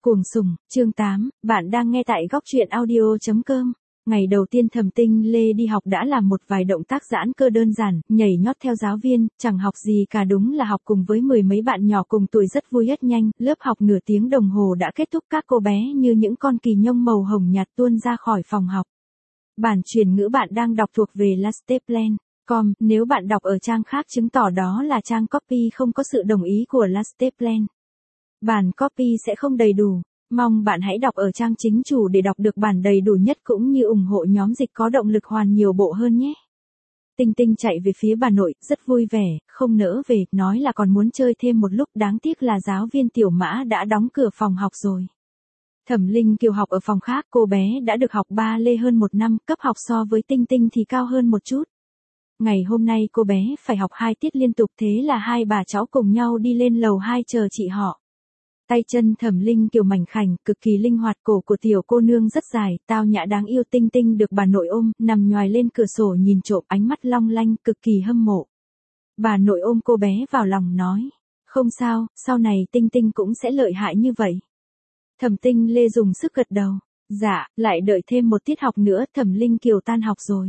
Cuồng sủng, chương 8, bạn đang nghe tại góc truyện audio.com. Ngày đầu tiên Thẩm Tinh Lê đi học đã làm một vài động tác giãn cơ đơn giản, nhảy nhót theo giáo viên, chẳng học gì cả, đúng là học cùng với mười mấy bạn nhỏ cùng tuổi rất vui rất nhanh. Lớp học nửa tiếng đồng hồ đã kết thúc, các cô bé như những con kỳ nhông màu hồng nhạt tuôn ra khỏi phòng học. Bản chuyển ngữ bạn đang đọc thuộc về Lasteplan.com, nếu bạn đọc ở trang khác chứng tỏ đó là trang copy không có sự đồng ý của Lasteplan. Bản copy sẽ không đầy đủ. Mong bạn hãy đọc ở trang chính chủ để đọc được bản đầy đủ nhất cũng như ủng hộ nhóm dịch có động lực hoàn nhiều bộ hơn nhé. Tinh Tinh chạy về phía bà nội, rất vui vẻ, không nỡ về, nói là còn muốn chơi thêm một lúc, đáng tiếc là giáo viên Tiểu Mã đã đóng cửa phòng học rồi. Thẩm Linh Kiều học ở phòng khác, cô bé đã được học ba lê hơn một năm, cấp học so với Tinh Tinh thì cao hơn một chút. Ngày hôm nay cô bé phải học 2 tiết liên tục, thế là hai bà cháu cùng nhau đi lên lầu 2 chờ chị họ. Tay chân Thẩm Linh Kiều mảnh khảnh, cực kỳ linh hoạt, cổ của tiểu cô nương rất dài, tao nhã đáng yêu. Tinh Tinh được bà nội ôm, nằm nhoài lên cửa sổ nhìn trộm, ánh mắt long lanh, cực kỳ hâm mộ. Bà nội ôm cô bé vào lòng nói, không sao, sau này Tinh Tinh cũng sẽ lợi hại như vậy. Thẩm Tinh Lê dùng sức gật đầu, dạ, lại đợi thêm một tiết học nữa. Thẩm Linh Kiều tan học rồi.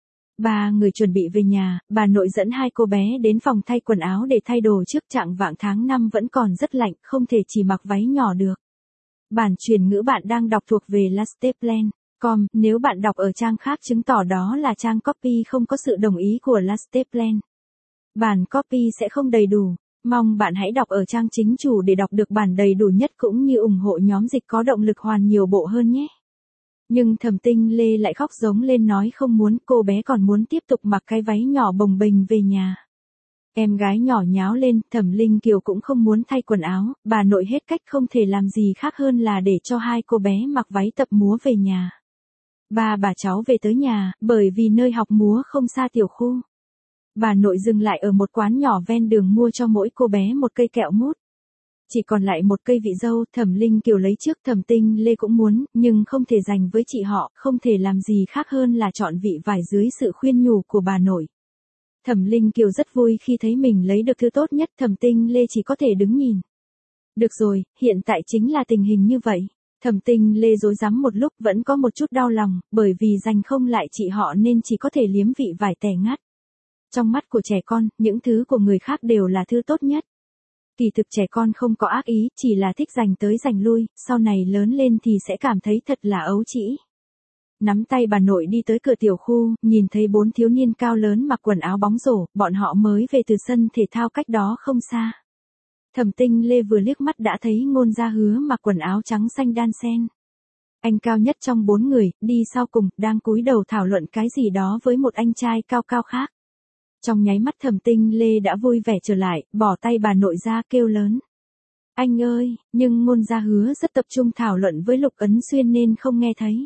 Ba người chuẩn bị về nhà, bà nội dẫn hai cô bé đến phòng thay quần áo để thay đồ trước, trạng vạng tháng 5 vẫn còn rất lạnh, không thể chỉ mặc váy nhỏ được. Bản chuyển ngữ bạn đang đọc thuộc về Lasteplan.com, nếu bạn đọc ở trang khác chứng tỏ đó là trang copy không có sự đồng ý của Lasteplan. Bản copy sẽ không đầy đủ. Mong bạn hãy đọc ở trang chính chủ để đọc được bản đầy đủ nhất cũng như ủng hộ nhóm dịch có động lực hoàn nhiều bộ hơn nhé. Nhưng Thẩm Tinh Lê lại khóc giống lên nói không muốn, cô bé còn muốn tiếp tục mặc cái váy nhỏ bồng bềnh về nhà. Em gái nhỏ nháo lên, Thẩm Linh Kiều cũng không muốn thay quần áo, bà nội hết cách không thể làm gì khác hơn là để cho hai cô bé mặc váy tập múa về nhà. Ba bà cháu về tới nhà, bởi vì nơi học múa không xa tiểu khu. Bà nội dừng lại ở một quán nhỏ ven đường mua cho mỗi cô bé một cây kẹo mút. Chỉ còn lại một cây vị dâu, Thẩm Linh Kiều lấy trước, Thẩm Tinh Lê cũng muốn, nhưng không thể dành với chị họ, không thể làm gì khác hơn là chọn vị vải dưới sự khuyên nhủ của bà nội. Thẩm Linh Kiều rất vui khi thấy mình lấy được thứ tốt nhất, Thẩm Tinh Lê chỉ có thể đứng nhìn. Được rồi, hiện tại chính là tình hình như vậy. Thẩm Tinh Lê rối rắm một lúc, vẫn có một chút đau lòng, bởi vì giành không lại chị họ nên chỉ có thể liếm vị vải tẻ ngắt. Trong mắt của trẻ con, những thứ của người khác đều là thứ tốt nhất. Kỳ thực trẻ con không có ác ý, chỉ là thích giành tới giành lui, sau này lớn lên thì sẽ cảm thấy thật là ấu trĩ. Nắm tay bà nội đi tới cửa tiểu khu, nhìn thấy 4 thiếu niên cao lớn mặc quần áo bóng rổ, bọn họ mới về từ sân thể thao cách đó không xa. Thẩm Tinh Lê vừa liếc mắt đã thấy Ngôn Gia Hứa mặc quần áo trắng xanh đan xen. Anh cao nhất trong 4 người, đi sau cùng, đang cúi đầu thảo luận cái gì đó với một anh trai cao cao khác. Trong nháy mắt Thẩm Tinh Lê đã vui vẻ trở lại, bỏ tay bà nội ra kêu lớn. Anh ơi, nhưng Ngôn Gia Hứa rất tập trung thảo luận với Lục Ấn Xuyên nên không nghe thấy.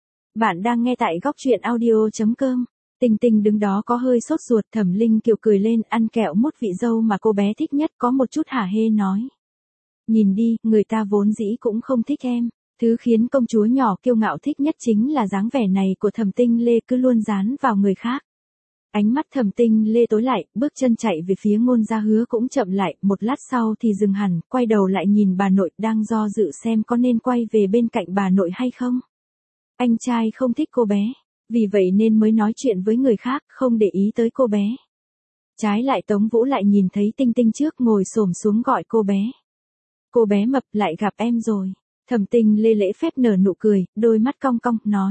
Bạn đang nghe tại góc truyện audio.com. Tinh Tinh đứng đó có hơi sốt ruột, Thẩm Linh Kiều cười lên, ăn kẹo mút vị dâu mà cô bé thích nhất, có một chút hả hê nói. Nhìn đi, người ta vốn dĩ cũng không thích em. Thứ khiến công chúa nhỏ kiêu ngạo thích nhất chính là dáng vẻ này của Thẩm Tinh Lê, cứ luôn dán vào người khác. Ánh mắt Thẩm Tinh Lê tối lại, bước chân chạy về phía Ngôn Gia Hứa cũng chậm lại, một lát sau thì dừng hẳn, quay đầu lại nhìn bà nội, đang do dự xem có nên quay về bên cạnh bà nội hay không. Anh trai không thích cô bé, vì vậy nên mới nói chuyện với người khác, không để ý tới cô bé. Trái lại Tống Vũ lại nhìn thấy Tinh Tinh trước, ngồi xổm xuống gọi cô bé. Cô bé mập, lại gặp em rồi. Thẩm Tinh Lê lễ phép nở nụ cười, đôi mắt cong cong, nói.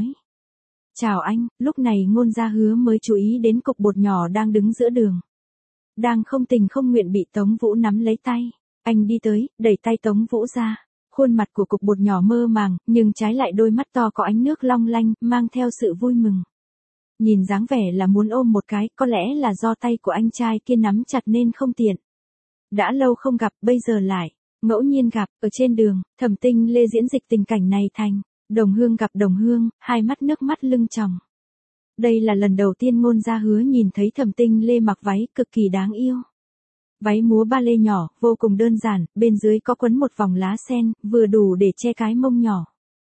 Chào anh. Lúc này Ngôn Gia Hứa mới chú ý đến cục bột nhỏ đang đứng giữa đường. Đang không tình không nguyện bị Tống Vũ nắm lấy tay. Anh đi tới, đẩy tay Tống Vũ ra. Khuôn mặt của cục bột nhỏ mơ màng, nhưng trái lại đôi mắt to có ánh nước long lanh, mang theo sự vui mừng. Nhìn dáng vẻ là muốn ôm một cái, có lẽ là do tay của anh trai kia nắm chặt nên không tiện. Đã lâu không gặp, bây giờ lại ngẫu nhiên gặp, ở trên đường, Thẩm Tinh Lê diễn dịch tình cảnh này thành đồng hương gặp đồng hương, hai mắt nước mắt lưng tròng. Đây là lần đầu tiên Ngôn Gia Hứa nhìn thấy Thẩm Tinh Lê mặc váy cực kỳ đáng yêu. Váy múa ba lê nhỏ, vô cùng đơn giản, bên dưới có quấn một vòng lá sen, vừa đủ để che cái mông nhỏ.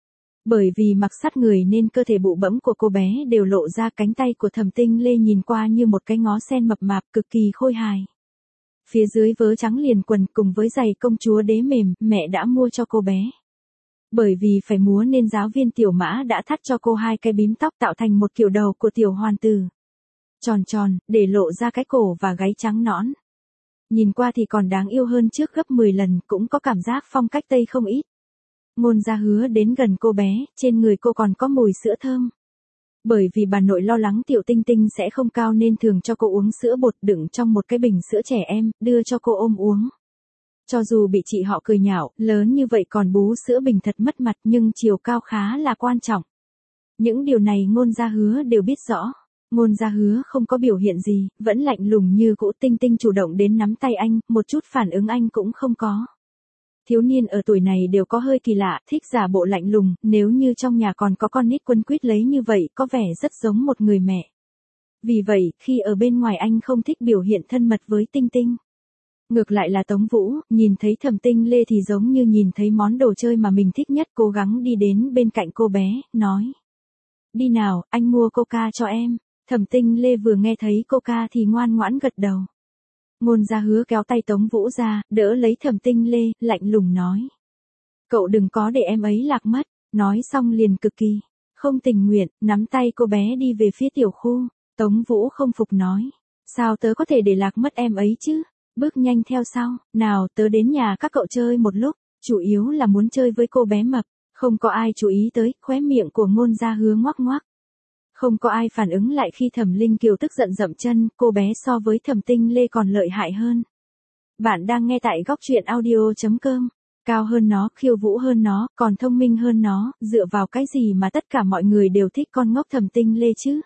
Bởi vì mặc sát người nên cơ thể bụ bẫm của cô bé đều lộ ra, cánh tay của Thẩm Tinh Lê nhìn qua như một cái ngó sen mập mạp, cực kỳ khôi hài. Phía dưới vớ trắng liền quần cùng với giày công chúa đế mềm, mẹ đã mua cho cô bé. Bởi vì phải múa nên giáo viên Tiểu Mã đã thắt cho cô 2 cái bím tóc tạo thành một kiểu đầu của tiểu hoàn tử. Tròn tròn, để lộ ra cái cổ và gáy trắng nõn. Nhìn qua thì còn đáng yêu hơn trước gấp 10 lần, cũng có cảm giác phong cách Tây không ít. Ngôn Gia Hứa đến gần cô bé, trên người cô còn có mùi sữa thơm. Bởi vì bà nội lo lắng Tiểu Tinh Tinh sẽ không cao nên thường cho cô uống sữa bột đựng trong một cái bình sữa trẻ em, đưa cho cô ôm uống. Cho dù bị chị họ cười nhạo, lớn như vậy còn bú sữa bình thật mất mặt, nhưng chiều cao khá là quan trọng. Những điều này Ngôn Gia Hứa đều biết rõ. Ngôn Gia Hứa không có biểu hiện gì, vẫn lạnh lùng như cũ. Tinh Tinh chủ động đến nắm tay anh, một chút phản ứng anh cũng không có. Thiếu niên ở tuổi này đều có hơi kỳ lạ, thích giả bộ lạnh lùng, nếu như trong nhà còn có con nít quấn quýt lấy như vậy có vẻ rất giống một người mẹ. Vì vậy, khi ở bên ngoài anh không thích biểu hiện thân mật với Tinh Tinh. Ngược lại là Tống Vũ, nhìn thấy Thẩm Tinh Lê thì giống như nhìn thấy món đồ chơi mà mình thích nhất, cố gắng đi đến bên cạnh cô bé, nói. Đi nào, anh mua coca cho em. Thẩm Tinh Lê vừa nghe thấy coca thì ngoan ngoãn gật đầu. Ngôn Gia Hứa kéo tay Tống Vũ ra, đỡ lấy Thẩm Tinh Lê, lạnh lùng nói. Cậu đừng có để em ấy lạc mất. Nói xong liền cực kỳ không tình nguyện, nắm tay cô bé đi về phía tiểu khu. Tống Vũ không phục nói. Sao tớ có thể để lạc mất em ấy chứ? Bước nhanh theo sau, nào tớ đến nhà các cậu chơi một lúc, chủ yếu là muốn chơi với cô bé mập. Không có ai chú ý tới, khóe miệng của Ngôn Gia Hứa ngoác ngoác. Không có ai phản ứng lại khi Thẩm Linh Kiều tức giận dậm chân, cô bé so với Thẩm Tinh Lê còn lợi hại hơn. Bạn đang nghe tại góc truyện audio.com. Cao hơn nó, khiêu vũ hơn nó, còn thông minh hơn nó, dựa vào cái gì mà tất cả mọi người đều thích con ngốc Thẩm Tinh Lê chứ?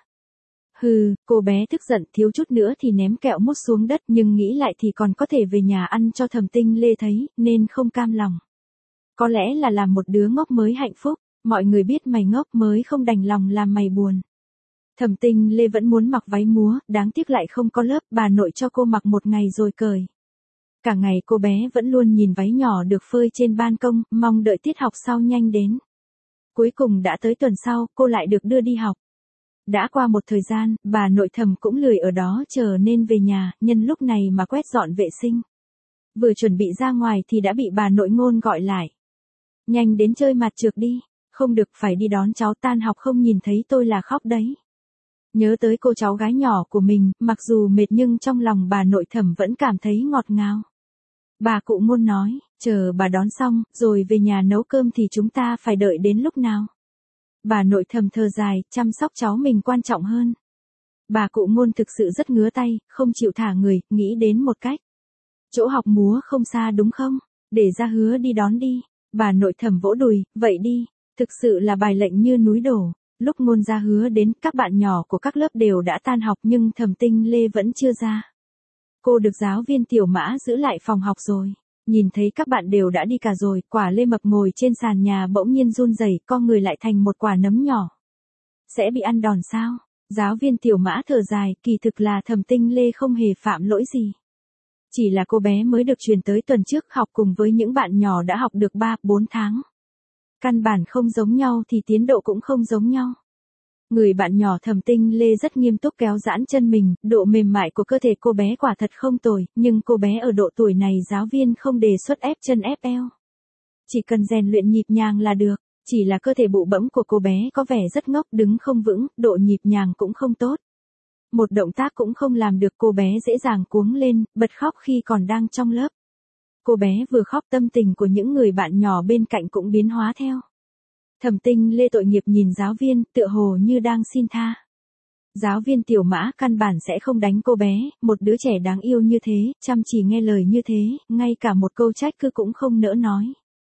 Hừ, cô bé tức giận thiếu chút nữa thì ném kẹo mút xuống đất, nhưng nghĩ lại thì còn có thể về nhà ăn cho Thẩm Tinh Lê thấy, nên không cam lòng. Có lẽ là làm một đứa ngốc mới hạnh phúc, mọi người biết mày ngốc mới không đành lòng làm mày buồn. Thẩm Tinh Lê vẫn muốn mặc váy múa, đáng tiếc lại không có lớp, bà nội cho cô mặc một ngày rồi cởi. Cả ngày cô bé vẫn luôn nhìn váy nhỏ được phơi trên ban công, mong đợi tiết học sau nhanh đến. Cuối cùng đã tới tuần sau, cô lại được đưa đi học. Đã qua một thời gian, bà nội Thẩm cũng lười ở đó chờ nên về nhà, nhân lúc này mà quét dọn vệ sinh. Vừa chuẩn bị ra ngoài thì đã bị bà nội Ngôn gọi lại. Nhanh đến chơi mặt trượt đi, không được phải đi đón cháu tan học, không nhìn thấy tôi là khóc đấy. Nhớ tới cô cháu gái nhỏ của mình, mặc dù mệt nhưng trong lòng bà nội Thẩm vẫn cảm thấy ngọt ngào. Bà cụ Ngôn nói, chờ bà đón xong, rồi về nhà nấu cơm thì chúng ta phải đợi đến lúc nào? Bà nội Thẩm thở dài, chăm sóc cháu mình quan trọng hơn. Bà cụ Ngôn thực sự rất ngứa tay, không chịu thả người, nghĩ đến một cách. Chỗ học múa không xa đúng không? Để Gia Hứa đi đón đi. Bà nội Thẩm vỗ đùi, vậy đi. Thực sự là bài lệnh như núi đổ. Lúc Ngôn Gia Hứa đến, các bạn nhỏ của các lớp đều đã tan học nhưng Thẩm Tinh Lê vẫn chưa ra. Cô được giáo viên Tiểu Mã giữ lại phòng học rồi. Nhìn thấy các bạn đều đã đi cả rồi, quả lê mập ngồi trên sàn nhà bỗng nhiên run rẩy, co người lại thành một quả nấm nhỏ. Sẽ bị ăn đòn sao? Giáo viên Tiểu Mã thở dài, kỳ thực là Thẩm Tinh Lê không hề phạm lỗi gì. Chỉ là cô bé mới được truyền tới tuần trước, học cùng với những bạn nhỏ đã học được 3-4 tháng. Căn bản không giống nhau thì tiến độ cũng không giống nhau. Người bạn nhỏ Thẩm Tinh Lê rất nghiêm túc kéo giãn chân mình, độ mềm mại của cơ thể cô bé quả thật không tồi, nhưng cô bé ở độ tuổi này giáo viên không đề xuất ép chân ép eo. Chỉ cần rèn luyện nhịp nhàng là được, chỉ là cơ thể bụ bẫm của cô bé có vẻ rất ngốc, đứng không vững, độ nhịp nhàng cũng không tốt. Một động tác cũng không làm được, cô bé dễ dàng cuống lên, bật khóc khi còn đang trong lớp. Cô bé vừa khóc tâm tình của những người bạn nhỏ bên cạnh cũng biến hóa theo. Thẩm Tinh Lê tội nghiệp nhìn giáo viên, tựa hồ như đang xin tha. Giáo viên Tiểu Mã căn bản sẽ không đánh cô bé, một đứa trẻ đáng yêu như thế, chăm chỉ nghe lời như thế, ngay cả một câu trách cứ cũng không nỡ nói.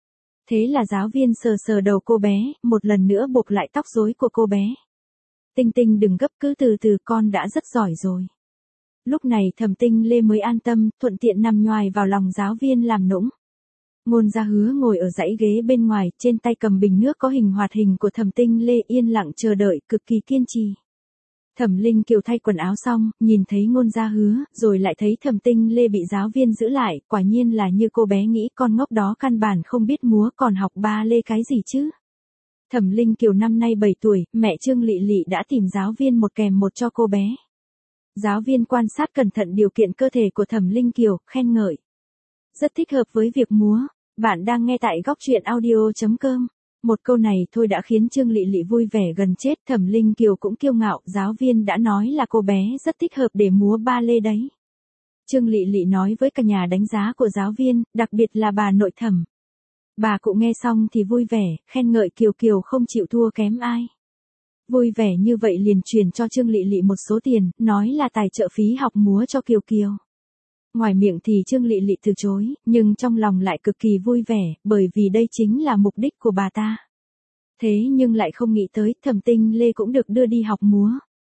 Thế là giáo viên sờ sờ đầu cô bé, một lần nữa buộc lại tóc rối của cô bé. Tinh Tinh đừng gấp, cứ từ từ, con đã rất giỏi rồi. Lúc này Thẩm Tinh Lê mới an tâm, thuận tiện nằm nhoài vào lòng giáo viên làm nũng. Ngôn Gia Hứa ngồi ở dãy ghế bên ngoài, trên tay cầm bình nước có hình hoạt hình của Thẩm Tinh Lê, yên lặng chờ đợi, cực kỳ kiên trì. Thẩm Linh Kiều thay quần áo xong, nhìn thấy Ngôn Gia Hứa, rồi lại thấy Thẩm Tinh Lê bị giáo viên giữ lại, quả nhiên là như cô bé nghĩ, con ngốc đó căn bản không biết múa, còn học ba lê cái gì chứ. Thẩm Linh Kiều năm nay 7 tuổi, mẹ Trương Lị Lị đã tìm giáo viên một kèm một cho cô bé. Giáo viên quan sát cẩn thận điều kiện cơ thể của Thẩm Linh Kiều, khen ngợi. Rất thích hợp với việc múa. Bạn đang nghe tại góc truyện audio.com. Một câu này thôi đã khiến Trương Lệ Lệ vui vẻ gần chết. Thẩm Linh Kiều cũng kiêu ngạo, giáo viên đã nói là cô bé rất thích hợp để múa ba lê đấy. Trương Lệ Lệ nói với cả nhà đánh giá của giáo viên, đặc biệt là bà nội Thẩm. Bà cụ nghe xong thì vui vẻ, khen ngợi Kiều Kiều không chịu thua kém ai. Vui vẻ như vậy liền truyền cho Trương Lệ Lệ một số tiền, nói là tài trợ phí học múa cho Kiều Kiều. Ngoài miệng thì Trương Lệ Lệ từ chối, nhưng trong lòng lại cực kỳ vui vẻ, bởi vì đây chính là mục đích của bà ta. Thế nhưng lại không nghĩ tới, Thẩm Tinh Lê cũng được đưa đi học múa.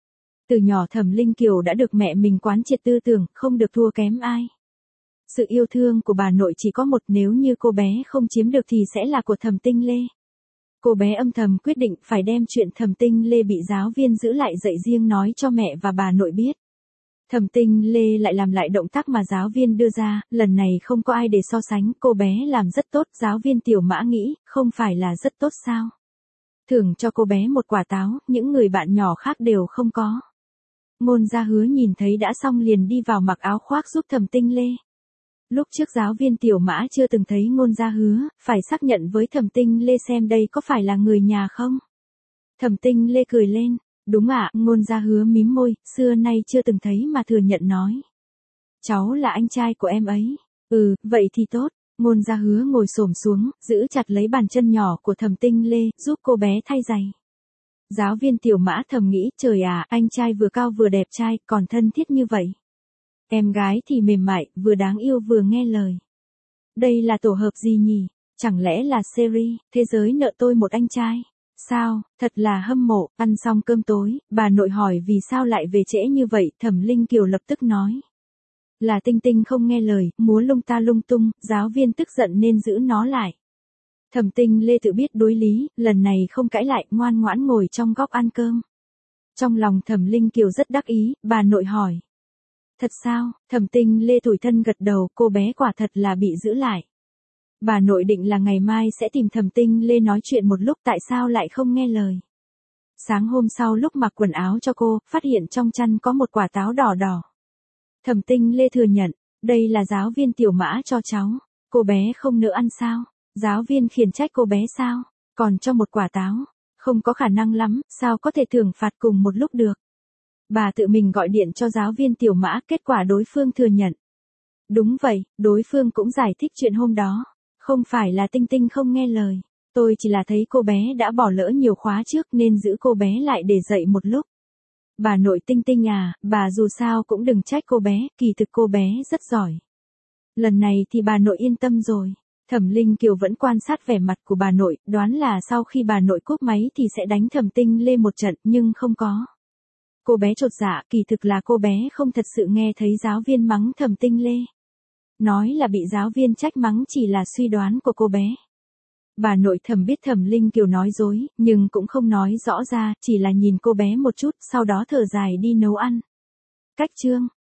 Từ nhỏ Thẩm Linh Kiều đã được mẹ mình quán triệt tư tưởng, không được thua kém ai. Sự yêu thương của bà nội chỉ có một, nếu như cô bé không chiếm được thì sẽ là của Thẩm Tinh Lê. Cô bé âm thầm quyết định phải đem chuyện Thẩm Tinh Lê bị giáo viên giữ lại dạy riêng nói cho mẹ và bà nội biết. Thẩm Tinh Lê lại làm lại động tác mà giáo viên đưa ra, lần này không có ai để so sánh, cô bé làm rất tốt, giáo viên Tiểu Mã nghĩ, không phải là rất tốt sao? Thưởng cho cô bé một quả táo, những người bạn nhỏ khác đều không có. Ngôn Gia Hứa nhìn thấy đã xong liền đi vào mặc áo khoác giúp Thẩm Tinh Lê. Lúc trước giáo viên Tiểu Mã chưa từng thấy Ngôn Gia Hứa, phải xác nhận với Thẩm Tinh Lê xem đây có phải là người nhà không. Thẩm Tinh Lê cười lên, đúng ạ, Ngôn Gia Hứa mím môi, xưa nay chưa từng thấy mà thừa nhận nói. Cháu là anh trai của em ấy. Vậy thì tốt. Ngôn Gia Hứa ngồi xổm xuống, giữ chặt lấy bàn chân nhỏ của Thẩm Tinh Lê, giúp cô bé thay giày. Giáo viên Tiểu Mã thầm nghĩ, trời à, anh trai vừa cao vừa đẹp trai, còn thân thiết như vậy. Em gái thì mềm mại, vừa đáng yêu vừa nghe lời. Đây là tổ hợp gì nhỉ? Chẳng lẽ là series, thế giới nợ tôi một anh trai? Sao, thật là hâm mộ. Ăn xong cơm tối, bà nội hỏi vì sao lại về trễ như vậy, Thẩm Linh Kiều lập tức nói. Là Tinh Tinh không nghe lời, múa lung ta lung tung, giáo viên tức giận nên giữ nó lại. Thẩm Tinh Lê tự biết đối lý, lần này không cãi lại, ngoan ngoãn ngồi trong góc ăn cơm. Trong lòng Thẩm Linh Kiều rất đắc ý, bà nội hỏi. Thật sao? Thẩm Tinh Lê tủi thân gật đầu, cô bé quả thật là bị giữ lại. Bà nội định là ngày mai sẽ tìm Thẩm Tinh Lê nói chuyện một lúc, tại sao lại không nghe lời. Sáng hôm sau lúc mặc quần áo cho cô, phát hiện trong chăn có một quả táo đỏ đỏ. Thẩm Tinh Lê thừa nhận, đây là giáo viên Tiểu Mã cho cháu. Cô bé không nỡ ăn sao? Giáo viên khiển trách cô bé sao? Còn cho một quả táo. Không có khả năng lắm, sao có thể thưởng phạt cùng một lúc được. Bà tự mình gọi điện cho giáo viên Tiểu Mã, kết quả đối phương thừa nhận. Đúng vậy, đối phương cũng giải thích chuyện hôm đó. Không phải là Tinh Tinh không nghe lời. Tôi chỉ là thấy cô bé đã bỏ lỡ nhiều khóa trước nên giữ cô bé lại để dạy một lúc. Bà nội Tinh Tinh à, bà dù sao cũng đừng trách cô bé, kỳ thực cô bé rất giỏi. Lần này thì bà nội yên tâm rồi. Thẩm Linh Kiều vẫn quan sát vẻ mặt của bà nội, đoán là sau khi bà nội cúp máy thì sẽ đánh Thẩm Tinh Lê một trận, nhưng không có. Cô bé chột dạ, kỳ thực là cô bé không thật sự nghe thấy giáo viên mắng Thẩm Tinh Lê. Nói là bị giáo viên trách mắng chỉ là suy đoán của cô bé. Bà nội Thẩm biết Thẩm Linh Kiều nói dối, nhưng cũng không nói rõ ra, chỉ là nhìn cô bé một chút, sau đó thở dài đi nấu ăn. Cách chương